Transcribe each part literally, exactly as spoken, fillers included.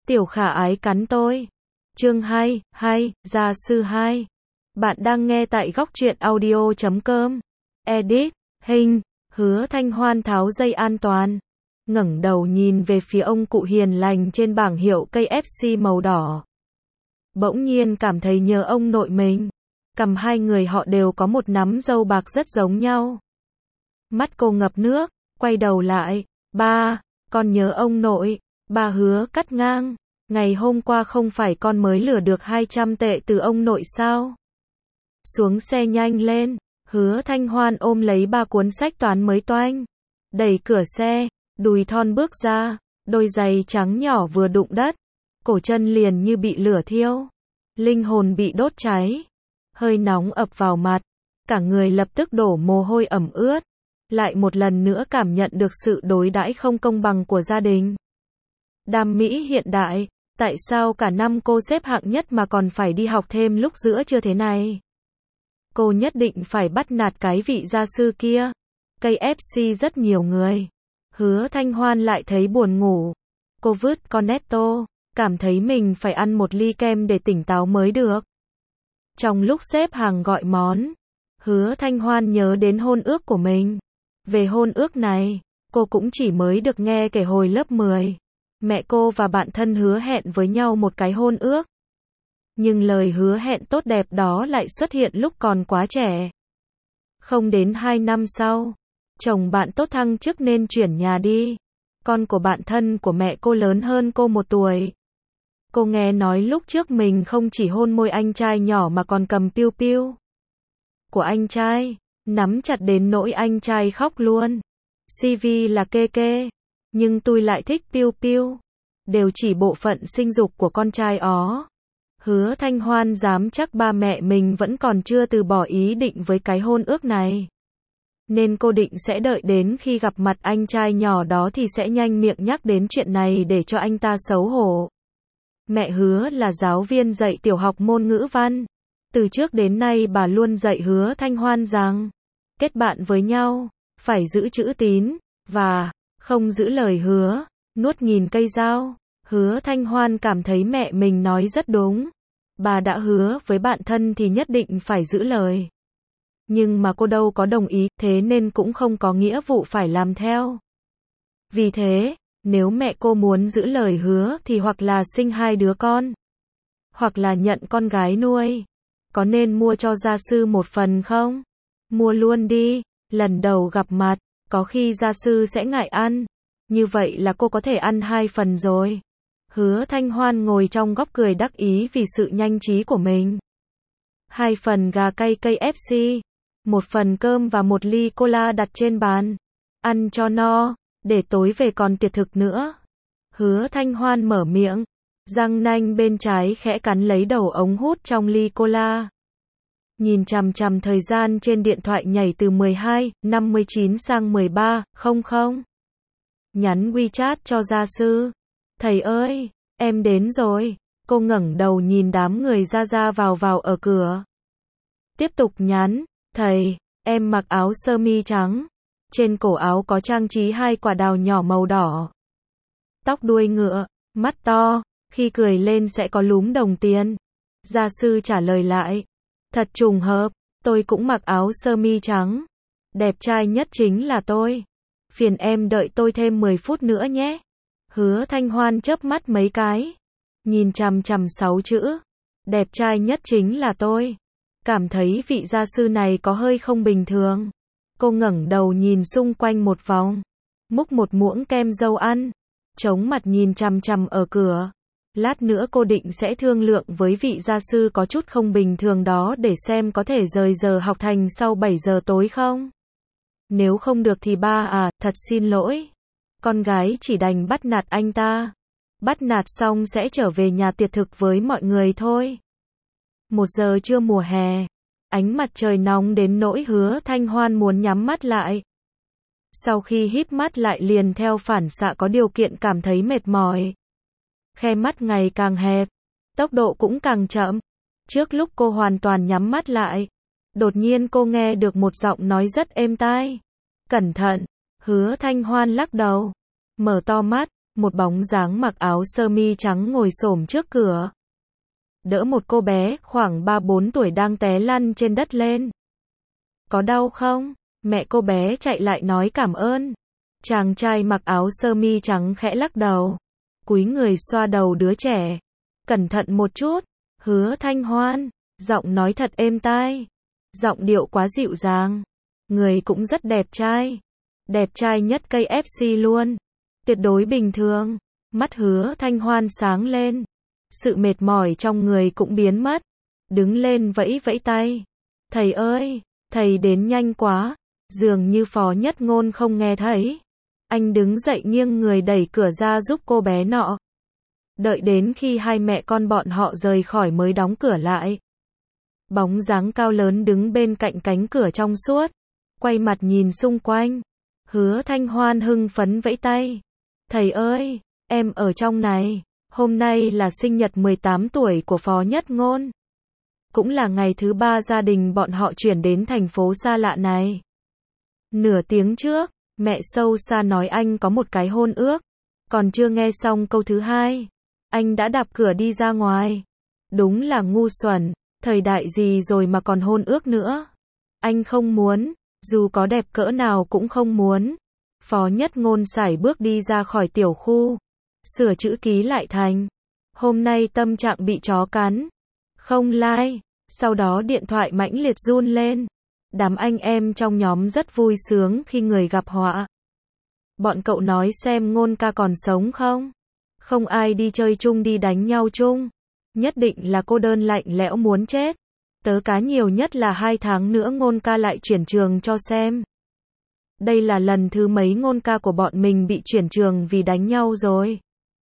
Tiểu khả ái cắn tôi. Chương hai, hai, gia sư hai. Bạn đang nghe tại góc truyện audio chấm com. Edit, hình, Hứa Thanh Hoan tháo dây an toàn. Ngẩng đầu nhìn về phía ông cụ hiền lành trên bảng hiệu ca ép xê màu đỏ. Bỗng nhiên cảm thấy nhớ ông nội mình. Cầm hai người họ đều có một nắm râu bạc rất giống nhau. Mắt cô ngập nước, quay đầu lại. Ba, con nhớ ông nội. Bà Hứa cắt ngang. Ngày hôm qua không phải con mới lừa được hai trăm tệ từ ông nội sao? Xuống xe nhanh lên. Hứa Thanh Hoan ôm lấy ba cuốn sách toán mới toanh. Đẩy cửa xe, đùi thon bước ra, đôi giày trắng nhỏ vừa đụng đất. Cổ chân liền như bị lửa thiêu. Linh hồn bị đốt cháy. Hơi nóng ập vào mặt. Cả người lập tức đổ mồ hôi ẩm ướt. Lại một lần nữa cảm nhận được sự đối đãi không công bằng của gia đình. Đam mỹ hiện đại, tại sao cả năm cô xếp hạng nhất mà còn phải đi học thêm lúc giữa trưa thế này? Cô nhất định phải bắt nạt cái vị gia sư kia. ca ép xê rất nhiều người. Hứa Thanh Hoan lại thấy buồn ngủ. Cô vứt Cornetto, cảm thấy mình phải ăn một ly kem để tỉnh táo mới được. Trong lúc xếp hàng gọi món, Hứa Thanh Hoan nhớ đến hôn ước của mình. Về hôn ước này, cô cũng chỉ mới được nghe kể hồi lớp mười. Mẹ cô và bạn thân hứa hẹn với nhau một cái hôn ước. Nhưng lời hứa hẹn tốt đẹp đó lại xuất hiện lúc còn quá trẻ. Không đến hai năm sau, chồng bạn tốt thăng chức nên chuyển nhà đi. Con của bạn thân của mẹ cô lớn hơn cô một tuổi. Cô nghe nói lúc trước mình không chỉ hôn môi anh trai nhỏ mà còn cầm piu piu của anh trai, nắm chặt đến nỗi anh trai khóc luôn. xê vê là kê kê, nhưng tôi lại thích piu piu. Đều chỉ bộ phận sinh dục của con trai ó. Hứa Thanh Hoan dám chắc ba mẹ mình vẫn còn chưa từ bỏ ý định với cái hôn ước này. Nên cô định sẽ đợi đến khi gặp mặt anh trai nhỏ đó thì sẽ nhanh miệng nhắc đến chuyện này để cho anh ta xấu hổ. Mẹ Hứa là giáo viên dạy tiểu học môn ngữ văn. Từ trước đến nay bà luôn dạy Hứa Thanh Hoan rằng, kết bạn với nhau, phải giữ chữ tín, và không giữ lời hứa, nuốt nghìn cây dao. Hứa Thanh Hoan cảm thấy mẹ mình nói rất đúng. Bà đã hứa với bạn thân thì nhất định phải giữ lời. Nhưng mà cô đâu có đồng ý, thế nên cũng không có nghĩa vụ phải làm theo. Vì thế, nếu mẹ cô muốn giữ lời hứa thì hoặc là sinh hai đứa con, hoặc là nhận con gái nuôi. Có nên mua cho gia sư một phần không? Mua luôn đi, lần đầu gặp mặt, có khi gia sư sẽ ngại ăn. Như vậy là cô có thể ăn hai phần rồi. Hứa Thanh Hoan ngồi trong góc cười đắc ý vì sự nhanh trí của mình. Hai phần gà cay ca ép xê, một phần cơm và một ly cola đặt trên bàn. Ăn cho no, để tối về còn tiệc thực nữa. Hứa Thanh Hoan mở miệng, răng nanh bên trái khẽ cắn lấy đầu ống hút trong ly cola. Nhìn chằm chằm thời gian trên điện thoại nhảy từ mười hai, năm mươi chín sang mười ba, không không. Nhắn WeChat cho gia sư. Thầy ơi, em đến rồi. Cô ngẩng đầu nhìn đám người ra ra vào vào ở cửa. Tiếp tục nhắn, thầy, em mặc áo sơ mi trắng. Trên cổ áo có trang trí hai quả đào nhỏ màu đỏ. Tóc đuôi ngựa, mắt to, khi cười lên sẽ có lúm đồng tiền. Gia sư trả lời lại. Thật trùng hợp, tôi cũng mặc áo sơ mi trắng. Đẹp trai nhất chính là tôi. Phiền em đợi tôi thêm mười phút nữa nhé. Hứa Thanh Hoan chớp mắt mấy cái. Nhìn chằm chằm sáu chữ. Đẹp trai nhất chính là tôi. Cảm thấy vị gia sư này có hơi không bình thường. Cô ngẩng đầu nhìn xung quanh một vòng. Múc một muỗng kem dâu ăn. Chống mặt nhìn chằm chằm ở cửa. Lát nữa cô định sẽ thương lượng với vị gia sư có chút không bình thường đó để xem có thể rời giờ học thành sau bảy giờ tối không. Nếu không được thì ba à, thật xin lỗi. Con gái chỉ đành bắt nạt anh ta. Bắt nạt xong sẽ trở về nhà tiệc thực với mọi người thôi. Một giờ trưa mùa hè. Ánh mặt trời nóng đến nỗi Hứa Thanh Hoan muốn nhắm mắt lại. Sau khi híp mắt lại liền theo phản xạ có điều kiện cảm thấy mệt mỏi. Khe mắt ngày càng hẹp. Tốc độ cũng càng chậm. Trước lúc cô hoàn toàn nhắm mắt lại, đột nhiên cô nghe được một giọng nói rất êm tai. Cẩn thận. Hứa Thanh Hoan lắc đầu. Mở to mắt. một bóng dáng mặc áo sơ mi trắng ngồi xổm trước cửa. Đỡ một cô bé khoảng ba bốn tuổi đang té lăn trên đất lên. Có đau không? Mẹ cô bé chạy lại nói cảm ơn. Chàng trai mặc áo sơ mi trắng khẽ lắc đầu. Cúi người xoa đầu đứa trẻ. Cẩn thận một chút. Hứa Thanh Hoan. Giọng nói thật êm tai. Giọng điệu quá dịu dàng. Người cũng rất đẹp trai. Đẹp trai nhất ca ép xê luôn. Tuyệt đối bình thường. Mắt Hứa Thanh Hoan sáng lên. Sự mệt mỏi trong người cũng biến mất. Đứng lên vẫy vẫy tay. Thầy ơi, thầy đến nhanh quá. Dường như Phó Nhất Ngôn không nghe thấy. Anh đứng dậy nghiêng người đẩy cửa ra giúp cô bé nọ. Đợi đến khi hai mẹ con bọn họ rời khỏi mới đóng cửa lại. Bóng dáng cao lớn đứng bên cạnh cánh cửa trong suốt. Quay mặt nhìn xung quanh. Hứa Thanh Hoan hưng phấn vẫy tay. Thầy ơi, em ở trong này. Hôm nay là sinh nhật mười tám tuổi của Phó Nhất Ngôn. Cũng là ngày thứ ba gia đình bọn họ chuyển đến thành phố xa lạ này. Nửa tiếng trước, mẹ sâu xa nói anh có một cái hôn ước. Còn chưa nghe xong câu thứ hai. Anh đã đạp cửa đi ra ngoài. Đúng là ngu xuẩn. Thời đại gì rồi mà còn hôn ước nữa. Anh không muốn. Dù có đẹp cỡ nào cũng không muốn. Phó Nhất Ngôn sải bước đi ra khỏi tiểu khu. Sửa chữ ký lại thành. Hôm nay tâm trạng bị chó cắn. Không like. Sau đó điện thoại mãnh liệt run lên. Đám anh em trong nhóm rất vui sướng khi người gặp họa. Bọn cậu nói xem Ngôn ca còn sống không? Không ai đi chơi chung đi đánh nhau chung. Nhất định là cô đơn lạnh lẽo muốn chết. Tớ cá nhiều nhất là hai tháng nữa Ngôn ca lại chuyển trường cho xem. Đây là lần thứ mấy Ngôn ca của bọn mình bị chuyển trường vì đánh nhau rồi.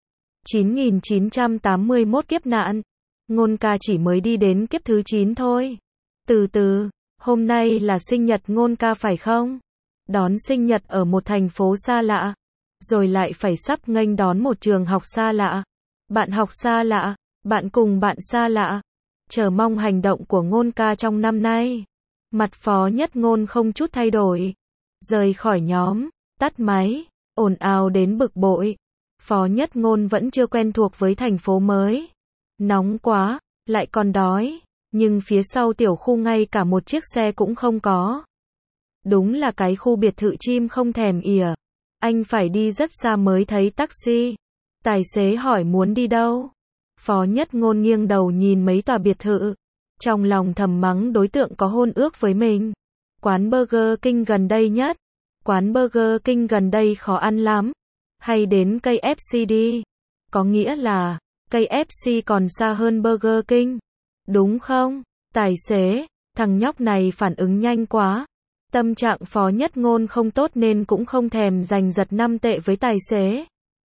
chín nghìn chín trăm tám mươi mốt kiếp nạn. Ngôn ca chỉ mới đi đến kiếp thứ chín thôi. Từ từ, hôm nay là sinh nhật Ngôn ca phải không? Đón sinh nhật ở một thành phố xa lạ. Rồi lại phải sắp nghênh đón một trường học xa lạ. Bạn học xa lạ. Bạn cùng bạn xa lạ. Chờ mong hành động của Ngôn ca trong năm nay. Mặt Phó Nhất Ngôn không chút thay đổi. Rời khỏi nhóm, tắt máy, ồn ào đến bực bội. Phó Nhất Ngôn vẫn chưa quen thuộc với thành phố mới. Nóng quá, lại còn đói. Nhưng phía sau tiểu khu ngay cả một chiếc xe cũng không có. Đúng là cái khu biệt thự chim không thèm ỉa. Anh phải đi rất xa mới thấy taxi. Tài xế hỏi muốn đi đâu. Phó Nhất Ngôn nghiêng đầu nhìn mấy tòa biệt thự. Trong lòng thầm mắng đối tượng có hôn ước với mình. Quán Burger King gần đây nhất. Quán Burger King gần đây khó ăn lắm. Hay đến ca ép xê đi. Có nghĩa là, ca ép xê còn xa hơn Burger King. Đúng không? Tài xế, thằng nhóc này phản ứng nhanh quá. Tâm trạng Phó Nhất Ngôn không tốt nên cũng không thèm giành giật năm tệ với tài xế.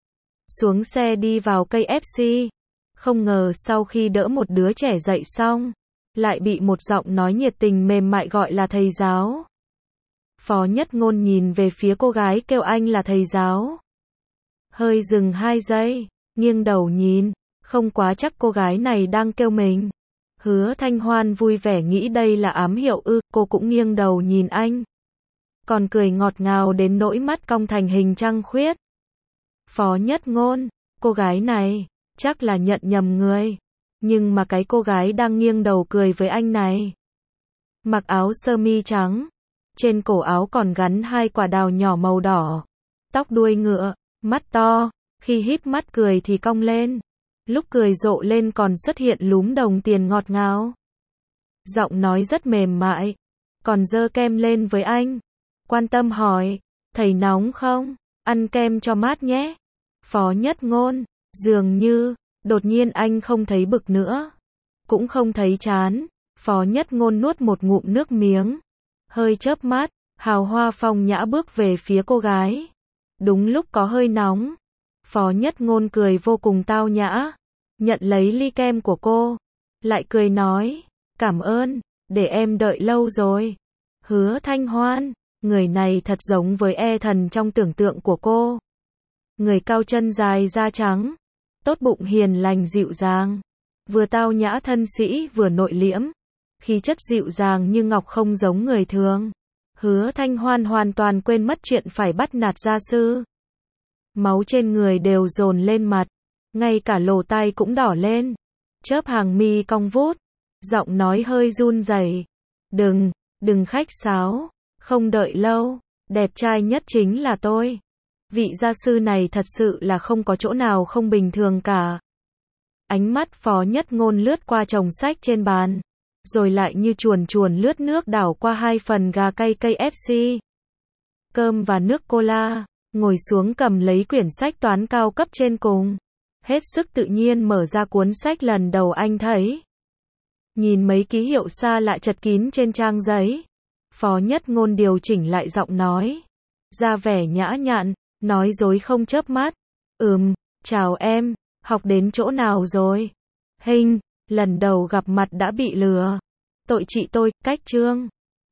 Xuống xe đi vào ca ép xê. Không ngờ sau khi đỡ một đứa trẻ dậy xong, lại bị một giọng nói nhiệt tình mềm mại gọi là thầy giáo. Phó Nhất Ngôn nhìn về phía cô gái kêu anh là thầy giáo. Hơi dừng hai giây, nghiêng đầu nhìn, không quá chắc cô gái này đang kêu mình. Hứa Thanh Hoan vui vẻ nghĩ đây là ám hiệu ư, cô cũng nghiêng đầu nhìn anh. Còn cười ngọt ngào đến nỗi mắt cong thành hình trăng khuyết. Phó Nhất Ngôn, cô gái này, chắc là nhận nhầm người. Nhưng mà cái cô gái đang nghiêng đầu cười với anh này. Mặc áo sơ mi trắng. Trên cổ áo còn gắn hai quả đào nhỏ màu đỏ. Tóc đuôi ngựa, mắt to. Khi híp mắt cười thì cong lên. Lúc cười rộ lên còn xuất hiện lúm đồng tiền ngọt ngào. Giọng nói rất mềm mại. Còn giơ kem lên với anh. Quan tâm hỏi. Thầy nóng không? Ăn kem cho mát nhé. Phó Nhất Ngôn. Dường như, đột nhiên anh không thấy bực nữa. Cũng không thấy chán. Phó Nhất Ngôn nuốt một ngụm nước miếng. Hơi chớp mắt, hào hoa phong nhã bước về phía cô gái. Đúng lúc có hơi nóng. Phó Nhất Ngôn cười vô cùng tao nhã. Nhận lấy ly kem của cô. Lại cười nói. Cảm ơn, để em đợi lâu rồi. Hứa Thanh Hoan. Người này thật giống với e thần trong tưởng tượng của cô. Người cao chân dài da trắng. Tốt bụng hiền lành dịu dàng. Vừa tao nhã thân sĩ vừa nội liễm. Khí chất dịu dàng như ngọc không giống người thường. Hứa Thanh Hoan hoàn toàn quên mất chuyện phải bắt nạt gia sư. Máu trên người đều dồn lên mặt, ngay cả lỗ tai cũng đỏ lên. Chớp hàng mi cong vút, giọng nói hơi run rẩy. Đừng, đừng khách sáo, không đợi lâu, đẹp trai nhất chính là tôi. Vị gia sư này thật sự là không có chỗ nào không bình thường cả. Ánh mắt Phó Nhất Ngôn lướt qua chồng sách trên bàn, rồi lại như chuồn chuồn lướt nước đảo qua hai phần gà cay ca ép xê, cơm và nước cola, ngồi xuống cầm lấy quyển sách toán cao cấp trên cùng. Hết sức tự nhiên mở ra cuốn sách lần đầu anh thấy. Nhìn mấy ký hiệu xa lạ chật kín trên trang giấy. Phó Nhất Ngôn điều chỉnh lại giọng nói, ra vẻ nhã nhặn, nói dối không chớp mắt. Ừm, chào em, học đến chỗ nào rồi? Hình, lần đầu gặp mặt đã bị lừa. Tội chị tôi, cách chương.